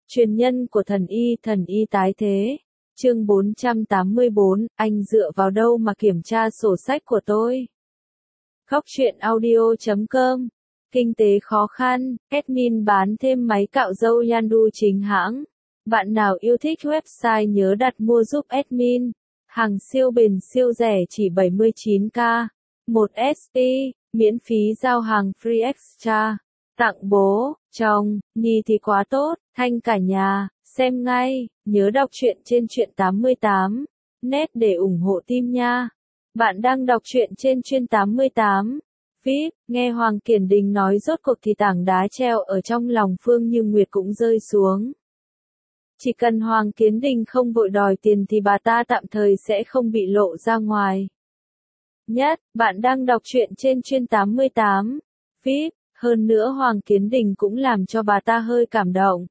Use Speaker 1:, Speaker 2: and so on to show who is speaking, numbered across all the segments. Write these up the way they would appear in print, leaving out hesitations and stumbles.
Speaker 1: Truyền nhân của thần y tái thế. Chương 484, anh dựa vào đâu mà kiểm tra sổ sách của tôi? Khóc chuyện audio.com. Kinh tế khó khăn, admin bán thêm máy cạo râu Yandu chính hãng. Bạn nào yêu thích website nhớ đặt mua giúp admin. Hàng siêu bền siêu rẻ chỉ 79k. 1 SP, miễn phí giao hàng free extra. Tặng bố, chồng, Nhi thì quá tốt, thanh cả nhà, xem ngay, nhớ đọc truyện trên Truyện 88, net để ủng hộ team nha. Bạn đang đọc truyện trên Truyện 88. Phíp, nghe Hoàng Kiển Đình nói rốt cuộc thì tảng đá treo ở trong lòng Phương Như Nguyệt cũng rơi xuống. Chỉ cần Hoàng Kiến Đình không vội đòi tiền thì bà ta tạm thời sẽ không bị lộ ra ngoài. Nhất, bạn đang đọc truyện trên Truyện 88. Phíp. Hơn nữa Hoàng Kiến Đình cũng làm cho bà ta hơi cảm động.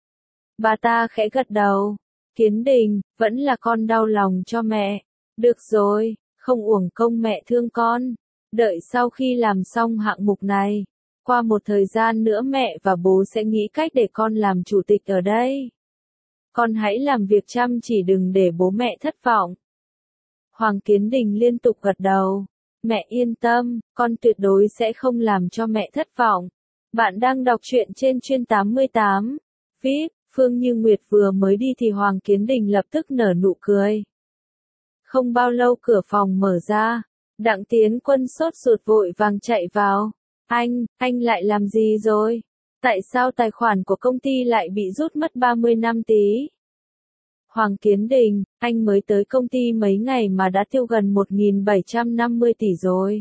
Speaker 1: Bà ta khẽ gật đầu. Kiến Đình, vẫn là con đau lòng cho mẹ. Được rồi, không uổng công mẹ thương con. Đợi sau khi làm xong hạng mục này, qua một thời gian nữa mẹ và bố sẽ nghĩ cách để con làm chủ tịch ở đây. Con hãy làm việc chăm chỉ đừng để bố mẹ thất vọng. Hoàng Kiến Đình liên tục gật đầu. Mẹ yên tâm, con tuyệt đối sẽ không làm cho mẹ thất vọng. Bạn đang đọc truyện trên Truyện 88. Phíp, Phương Như Nguyệt vừa mới đi thì Hoàng Kiến Đình lập tức nở nụ cười. Không bao lâu cửa phòng mở ra. Đặng Tiến Quân sốt ruột vội vàng chạy vào. Anh lại làm gì rồi? Tại sao tài khoản của công ty lại bị rút mất 30 năm tí? Hoàng Kiến Đình, anh mới tới công ty mấy ngày mà đã tiêu gần 1.750 tỷ rồi.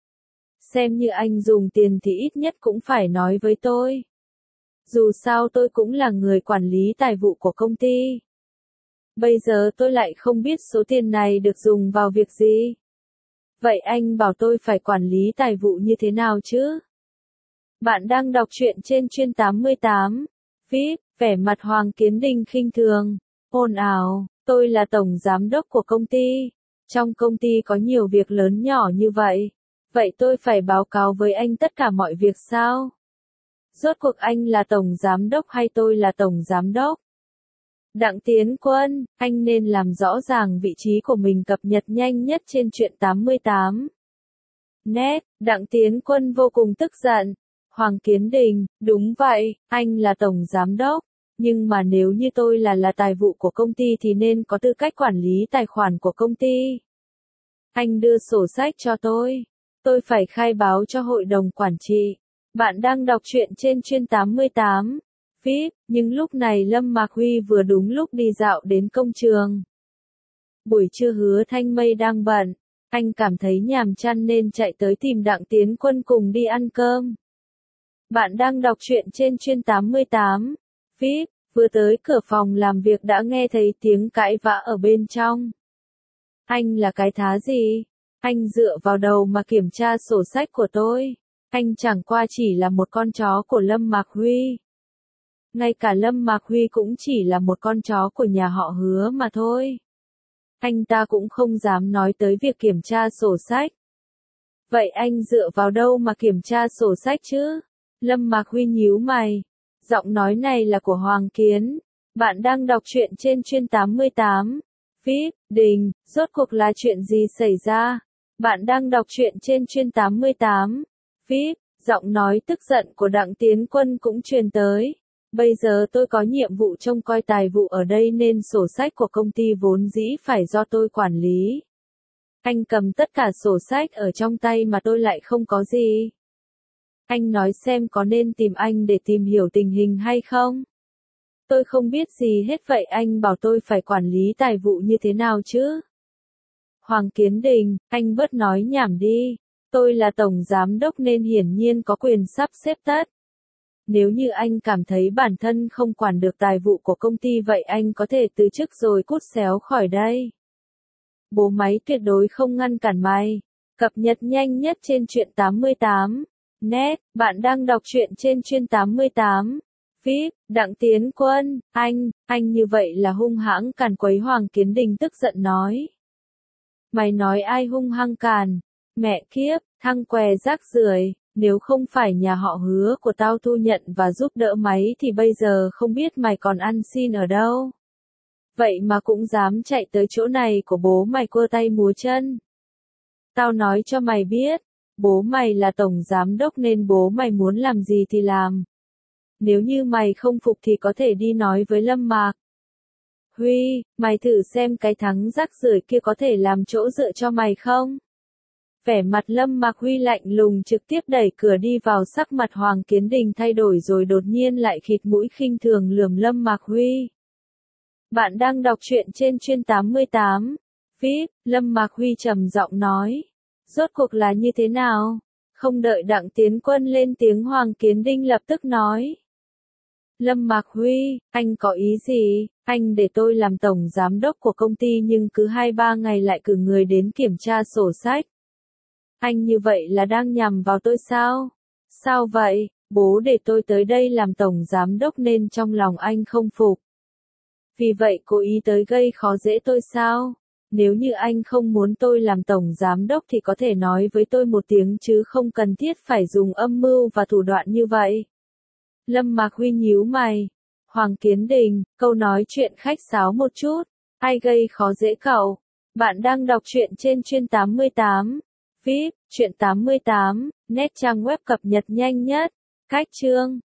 Speaker 1: Xem như anh dùng tiền thì ít nhất cũng phải nói với tôi. Dù sao tôi cũng là người quản lý tài vụ của công ty. Bây giờ tôi lại không biết số tiền này được dùng vào việc gì. Vậy anh bảo tôi phải quản lý tài vụ như thế nào chứ? Bạn đang đọc truyện trên Truyện 88. Phíp, vẻ mặt Hoàng Kiến Đình khinh thường. Ồn ào, tôi là tổng giám đốc của công ty. Trong công ty có nhiều việc lớn nhỏ như vậy. Vậy tôi phải báo cáo với anh tất cả mọi việc sao? Rốt cuộc anh là tổng giám đốc hay tôi là tổng giám đốc? Đặng Tiến Quân, anh nên làm rõ ràng vị trí của mình cập nhật nhanh nhất trên Truyện 88. Net, Đặng Tiến Quân vô cùng tức giận. Hoàng Kiến Đình, đúng vậy, anh là tổng giám đốc. Nhưng mà nếu như tôi là tài vụ của công ty thì nên có tư cách quản lý tài khoản của công ty. Anh đưa sổ sách cho tôi. Tôi phải khai báo cho hội đồng quản trị. Bạn đang đọc truyện trên Truyện 88. Phíp, nhưng lúc này Lâm Mạc Huy vừa đúng lúc đi dạo đến công trường. Buổi trưa Hứa Thanh Mây đang bận. Anh cảm thấy nhàm chán nên chạy tới tìm Đặng Tiến Quân cùng đi ăn cơm. Bạn đang đọc truyện trên Truyện 88. Phíp, vừa tới cửa phòng làm việc đã nghe thấy tiếng cãi vã ở bên trong. Anh là cái thá gì? Anh dựa vào đầu mà kiểm tra sổ sách của tôi. Anh chẳng qua chỉ là một con chó của Lâm Mạc Huy. Ngay cả Lâm Mạc Huy cũng chỉ là một con chó của nhà họ Hứa mà thôi. Anh ta cũng không dám nói tới việc kiểm tra sổ sách. Vậy anh dựa vào đâu mà kiểm tra sổ sách chứ? Lâm Mạc Huy nhíu mày. Giọng nói này là của Hoàng Kiến. Bạn đang đọc truyện trên Truyện 88. Phíp, Đình, rốt cuộc là chuyện gì xảy ra? Bạn đang đọc truyện trên Truyện 88. Phíp, giọng nói tức giận của Đặng Tiến Quân cũng truyền tới. Bây giờ tôi có nhiệm vụ trông coi tài vụ ở đây nên sổ sách của công ty vốn dĩ phải do tôi quản lý. Anh cầm tất cả sổ sách ở trong tay mà tôi lại không có gì. Anh nói xem có nên tìm anh để tìm hiểu tình hình hay không? Tôi không biết gì hết vậy anh bảo tôi phải quản lý tài vụ như thế nào chứ? Hoàng Kiến Đình, anh bớt nói nhảm đi. Tôi là tổng giám đốc nên hiển nhiên có quyền sắp xếp tất. Nếu như anh cảm thấy bản thân không quản được tài vụ của công ty vậy anh có thể từ chức rồi cút xéo khỏi đây. Bố máy tuyệt đối không ngăn cản mày. Cập nhật nhanh nhất trên Truyện 88. Net, bạn đang đọc truyện trên Truyện 88. Phíp, Đặng Tiến Quân, anh như vậy là hung hãng càn quấy. Hoàng Kiến Đình tức giận nói. Mày nói ai hung hăng càn? Mẹ kiếp, thằng què rác rưởi, Nếu không phải nhà họ Hứa của tao thu nhận và giúp đỡ mày thì bây giờ không biết mày còn ăn xin ở đâu. Vậy mà cũng dám chạy tới chỗ này của bố mày quơ tay múa chân. Tao nói cho mày biết, bố mày là tổng giám đốc nên bố mày muốn làm gì thì làm. Nếu như mày không phục thì có thể đi nói với Lâm Mạc Huy, mày thử xem cái thằng rác rưởi kia có thể làm chỗ dựa cho mày không? Vẻ mặt Lâm Mạc Huy lạnh lùng trực tiếp đẩy cửa đi vào, sắc mặt Hoàng Kiến Đình thay đổi rồi đột nhiên lại khịt mũi khinh thường lườm Lâm Mạc Huy. Bạn đang đọc truyện trên Chuyên 88. VIP, Lâm Mạc Huy trầm giọng nói. Rốt cuộc là như thế nào? Không đợi Đặng Tiến Quân lên tiếng, Hoàng Kiến Đình lập tức nói. Lâm Mạc Huy, anh có ý gì? Anh để tôi làm tổng giám đốc của công ty nhưng cứ 2-3 ngày lại cử người đến kiểm tra sổ sách. Anh như vậy là đang nhằm vào tôi sao? Sao vậy? Bố để tôi tới đây làm tổng giám đốc nên trong lòng anh không phục. Vì vậy cố ý tới gây khó dễ tôi sao? Nếu như anh không muốn tôi làm tổng giám đốc thì có thể nói với tôi một tiếng chứ không cần thiết phải dùng âm mưu và thủ đoạn như vậy. Lâm Mạc Huy nhíu mày. Hoàng Kiến Đình, câu nói chuyện khách sáo một chút. Ai gây khó dễ cậu? Bạn đang đọc truyện trên Chuyên 88. VIP, Truyện 88, net trang web cập nhật nhanh nhất. Cách chương.